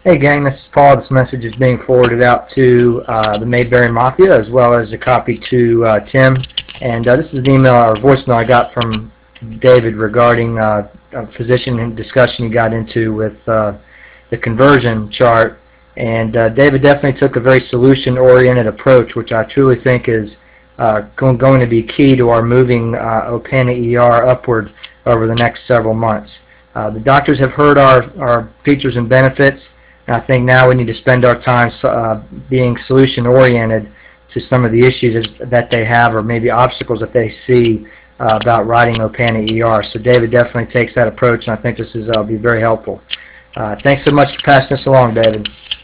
Hey gang, this is Paul. This message is being forwarded out to the Mayberry Mafia as well as a copy to Tim. And this is an email or voicemail I got from David regarding a physician discussion he got into with the conversion chart. And David definitely took a very solution-oriented approach, which I truly think is going to be key to our moving Opana ER upward over the next several months. The doctors have heard our features and benefits. And I think now we need to spend our time being solution-oriented to some of the issues that they have or maybe obstacles that they see about writing Opana ER. So David definitely takes that approach, and I think this is be very helpful. Thanks so much for passing this along, David.